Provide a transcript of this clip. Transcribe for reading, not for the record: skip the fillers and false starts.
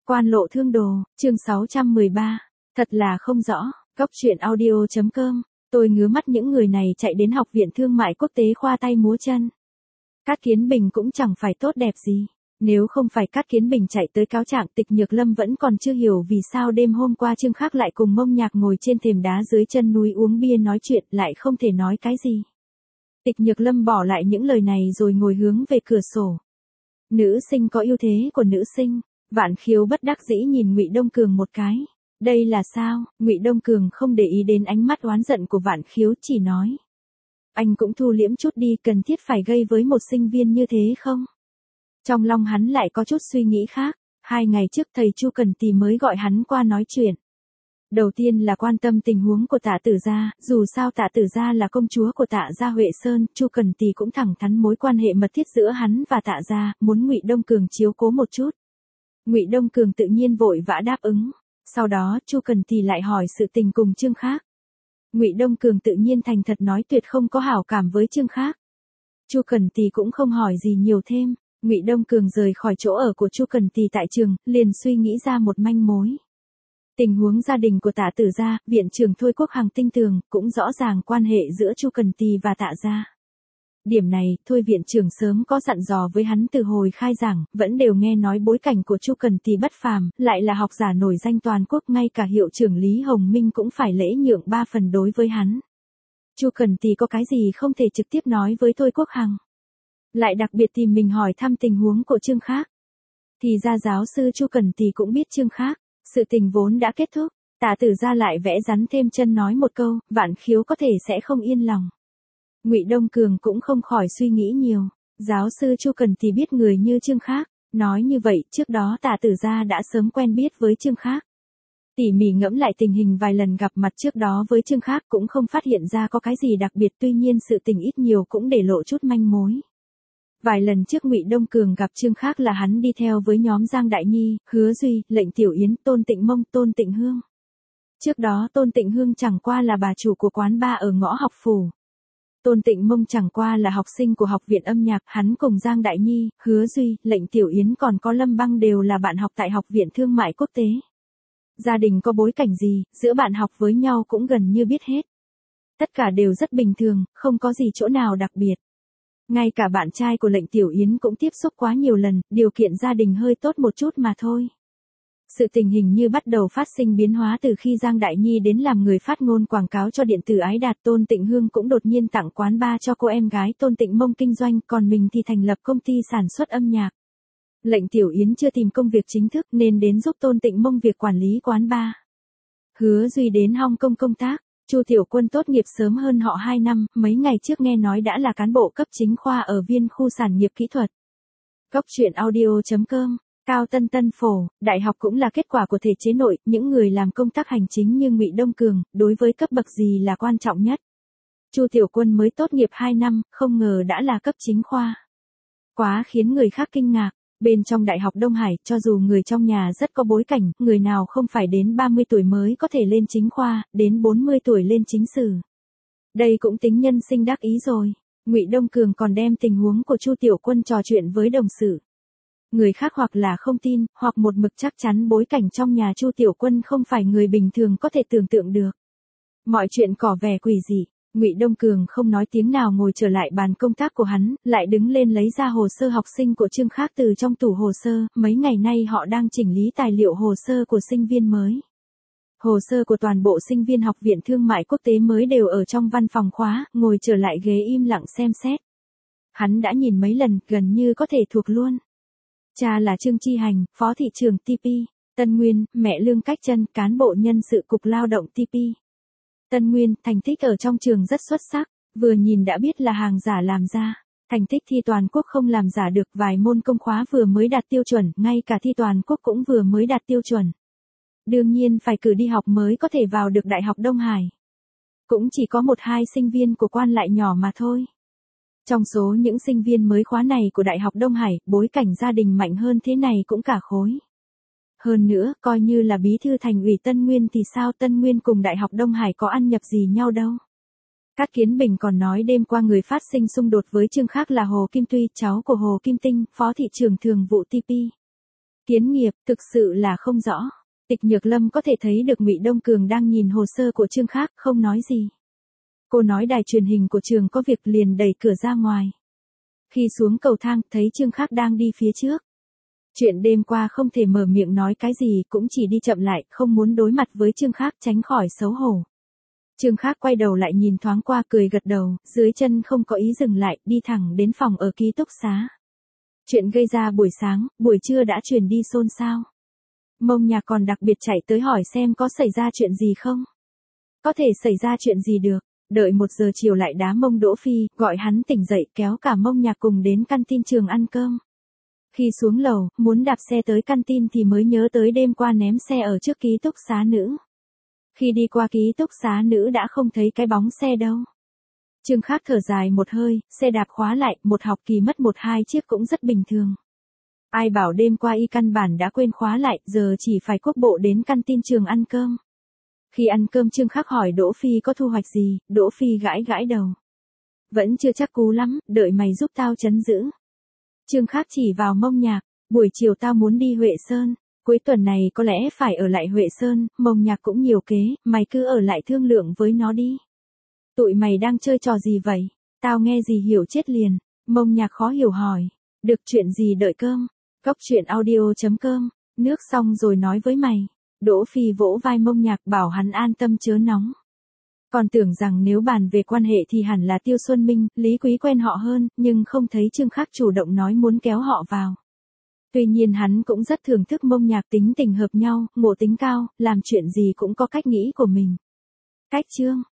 Quan lộ thương đồ, chương 613. Thật là không rõ, Góc truyện audio.com. Tôi ngứa mắt những người này chạy đến Học viện Thương mại Quốc tế khoa tay múa chân. Cát Kiến Bình cũng chẳng phải tốt đẹp gì. Nếu không phải Cát Kiến Bình chạy tới cáo trạng, Tịch Nhược Lâm vẫn còn chưa hiểu vì sao đêm hôm qua Trương Khắc lại cùng Mông Nhạc ngồi trên thềm đá dưới chân núi uống bia nói chuyện, lại không thể nói cái gì. Tịch Nhược Lâm bỏ lại những lời này rồi ngồi hướng về cửa sổ. Nữ sinh có ưu thế của nữ sinh. Vạn Khiếu bất đắc dĩ nhìn Ngụy Đông Cường một cái. Đây là sao? Ngụy Đông Cường không để ý đến ánh mắt oán giận của Vạn Khiếu, chỉ nói: anh cũng thu liễm chút đi, cần thiết phải gây với một sinh viên như thế không? Trong lòng hắn lại có chút suy nghĩ khác. 2 ngày trước thầy Chu Cần Tì mới gọi hắn qua nói chuyện. Đầu tiên là quan tâm tình huống của Tạ Tử Gia, dù sao Tạ Tử Gia là công chúa của Tạ gia Huệ Sơn, Chu Cần Tì cũng thẳng thắn mối quan hệ mật thiết giữa hắn và Tạ gia, muốn Ngụy Đông Cường chiếu cố một chút. Ngụy Đông Cường tự nhiên vội vã đáp ứng. Sau đó Chu Cần Tì lại hỏi sự tình cùng Trương Khắc. Ngụy Đông Cường tự nhiên thành thật nói tuyệt không có hảo cảm với Trương Khắc. Chu Cần Tì cũng không hỏi gì nhiều thêm. Ngụy Đông Cường rời khỏi chỗ ở của Chu Cần Tì tại trường, liền suy nghĩ ra một manh mối. Tình huống gia đình của Tạ Tử Gia, viện trưởng Thôi Quốc Hằng tinh tường, cũng rõ ràng quan hệ giữa Chu Cần Tì và Tạ gia. Điểm này, Thôi viện trưởng sớm có dặn dò với hắn từ hồi khai giảng, vẫn đều nghe nói bối cảnh của Chu Cần Tì bất phàm, lại là học giả nổi danh toàn quốc, ngay cả hiệu trưởng Lý Hồng Minh cũng phải lễ nhượng 3 phần đối với hắn. Chu Cần Tì có cái gì không thể trực tiếp nói với Thôi Quốc Hằng, lại đặc biệt tìm mình hỏi thăm tình huống của Trương Khắc. Thì ra giáo sư Chu Cần Tì cũng biết Trương Khắc, sự tình vốn đã kết thúc, Tạ Tử Gia lại vẽ rắn thêm chân nói một câu, Vạn Khiếu có thể sẽ không yên lòng. Ngụy Đông Cường cũng không khỏi suy nghĩ nhiều. Giáo sư Chu Cần Tì biết người như Trương Khắc, nói như vậy, trước đó Tạ Tử Gia đã sớm quen biết với Trương Khắc. Tỉ mỉ ngẫm lại tình hình vài lần gặp mặt trước đó với Trương Khắc cũng không phát hiện ra có cái gì đặc biệt, tuy nhiên sự tình ít nhiều cũng để lộ chút manh mối. Vài lần trước Ngụy Đông Cường gặp Trương Khắc là hắn đi theo với nhóm Giang Đại Nhi, Hứa Duy, Lệnh Tiểu Yến, Tôn Tịnh Mông, Tôn Tịnh Hương. Trước đó Tôn Tịnh Hương chẳng qua là bà chủ của quán bar ở ngõ Học Phủ. Tôn Tịnh Mông chẳng qua là học sinh của học viện âm nhạc, hắn cùng Giang Đại Nhi, Hứa Duy, Lệnh Tiểu Yến còn có Lâm Băng đều là bạn học tại Học viện Thương mại Quốc tế. Gia đình có bối cảnh gì, giữa bạn học với nhau cũng gần như biết hết. Tất cả đều rất bình thường, không có gì chỗ nào đặc biệt. Ngay cả bạn trai của Lệnh Tiểu Yến cũng tiếp xúc quá nhiều lần, điều kiện gia đình hơi tốt một chút mà thôi. Sự tình hình như bắt đầu phát sinh biến hóa từ khi Giang Đại Nhi đến làm người phát ngôn quảng cáo cho điện tử Ái Đạt. Tôn Tịnh Hương cũng đột nhiên tặng quán bar cho cô em gái Tôn Tịnh Mông kinh doanh, còn mình thì thành lập công ty sản xuất âm nhạc. Lệnh Tiểu Yến chưa tìm công việc chính thức nên đến giúp Tôn Tịnh Mông việc quản lý quán bar. Hứa Duy đến Hong Kong công tác. Chu Tiểu Quân tốt nghiệp sớm hơn họ 2 năm, mấy ngày trước nghe nói đã là cán bộ cấp chính khoa ở Viên khu sản nghiệp kỹ thuật. Góc truyện audio.com. Cao Tân Tân Phổ, đại học cũng là kết quả của thể chế nội, những người làm công tác hành chính như Ngụy Đông Cường, đối với cấp bậc gì là quan trọng nhất. Chu Tiểu Quân mới tốt nghiệp 2 năm, không ngờ đã là cấp chính khoa. Quá khiến người khác kinh ngạc. Bên trong Đại học Đông Hải, cho dù người trong nhà rất có bối cảnh, người nào không phải đến 30 tuổi mới có thể lên chính khoa, đến 40 tuổi lên chính sử. Đây cũng tính nhân sinh đắc ý rồi. Ngụy Đông Cường còn đem tình huống của Chu Tiểu Quân trò chuyện với đồng sự. Người khác hoặc là không tin, hoặc một mực chắc chắn bối cảnh trong nhà Chu Tiểu Quân không phải người bình thường có thể tưởng tượng được. Mọi chuyện có vẻ quỷ dị. Ngụy Đông Cường không nói tiếng nào ngồi trở lại bàn công tác của hắn, lại đứng lên lấy ra hồ sơ học sinh của Trương Khắc từ trong tủ hồ sơ, mấy ngày nay họ đang chỉnh lý tài liệu hồ sơ của sinh viên mới. Hồ sơ của toàn bộ sinh viên Học viện Thương mại Quốc tế mới đều ở trong văn phòng khóa, ngồi trở lại ghế im lặng xem xét. Hắn đã nhìn mấy lần, gần như có thể thuộc luôn. Cha là Trương Chi Hành, Phó thị trưởng TP. Tân Nguyên, mẹ Lương Cách Trân, cán bộ nhân sự Cục Lao động TP. Tân Nguyên, thành tích ở trong trường rất xuất sắc, vừa nhìn đã biết là hàng giả làm ra. Thành tích thi toàn quốc không làm giả được, vài môn công khóa vừa mới đạt tiêu chuẩn, ngay cả thi toàn quốc cũng vừa mới đạt tiêu chuẩn. Đương nhiên phải cử đi học mới có thể vào được Đại học Đông Hải. Cũng chỉ có 1-2 sinh viên của quan lại nhỏ mà thôi. Trong số những sinh viên mới khóa này của Đại học Đông Hải, bối cảnh gia đình mạnh hơn thế này cũng cả khối. Hơn nữa, coi như là bí thư thành ủy Tân Nguyên thì sao, Tân Nguyên cùng Đại học Đông Hải có ăn nhập gì nhau đâu. Cát Kiến Bình còn nói đêm qua người phát sinh xung đột với Trương Khắc là Hồ Kim Tuy, cháu của Hồ Kim Tinh, Phó thị trưởng thường vụ TP. Kiến nghiệp, thực sự là không rõ. Tịch Nhược Lâm có thể thấy được Ngụy Đông Cường đang nhìn hồ sơ của Trương Khác, không nói gì. Cô nói đài truyền hình của trường có việc liền đẩy cửa ra ngoài. Khi xuống cầu thang, thấy Trương Khác đang đi phía trước. Chuyện đêm qua không thể mở miệng nói cái gì, cũng chỉ đi chậm lại, không muốn đối mặt với Trương Khác, tránh khỏi xấu hổ. Trương Khác quay đầu lại nhìn thoáng qua, cười gật đầu, dưới chân không có ý dừng lại, đi thẳng đến phòng ở ký túc xá. Chuyện gây ra buổi sáng, buổi trưa đã truyền đi xôn xao. Mông Nhạc còn đặc biệt chạy tới hỏi xem có xảy ra chuyện gì không. Có thể xảy ra chuyện gì được, đợi 1 giờ chiều lại đá mông Đỗ Phi, gọi hắn tỉnh dậy, kéo cả Mông Nhạc cùng đến canteen trường ăn cơm. Khi xuống lầu, muốn đạp xe tới canteen thì mới nhớ tới đêm qua ném xe ở trước ký túc xá nữ. Khi đi qua ký túc xá nữ đã không thấy cái bóng xe đâu. Trương Khác thở dài một hơi, xe đạp khóa lại, một học kỳ mất 1-2 chiếc cũng rất bình thường. Ai bảo đêm qua y căn bản đã quên khóa lại, giờ chỉ phải quốc bộ đến canteen trường ăn cơm. Khi ăn cơm Trương Khác hỏi Đỗ Phi có thu hoạch gì, Đỗ Phi gãi gãi đầu. Vẫn chưa chắc cú lắm, đợi mày giúp tao trấn giữ. Trương Khác chỉ vào Mông Nhạc, buổi chiều tao muốn đi Huệ Sơn, cuối tuần này có lẽ phải ở lại Huệ Sơn, Mông Nhạc cũng nhiều kế, mày cứ ở lại thương lượng với nó đi. Tụi mày đang chơi trò gì vậy? Tao nghe gì hiểu chết liền. Mông Nhạc khó hiểu hỏi. Được, chuyện gì đợi cơm. Cóc truyện audio.com. Nước xong rồi nói với mày. Đỗ Phi vỗ vai Mông Nhạc bảo hắn an tâm chớ nóng. Còn tưởng rằng nếu bàn về quan hệ thì hẳn là Tiêu Xuân Minh, Lý Quý quen họ hơn, nhưng không thấy Trương Khác chủ động nói muốn kéo họ vào. Tuy nhiên hắn cũng rất thưởng thức Mông Nhạc tính tình hợp nhau, ngộ tính cao, làm chuyện gì cũng có cách nghĩ của mình. Cách chương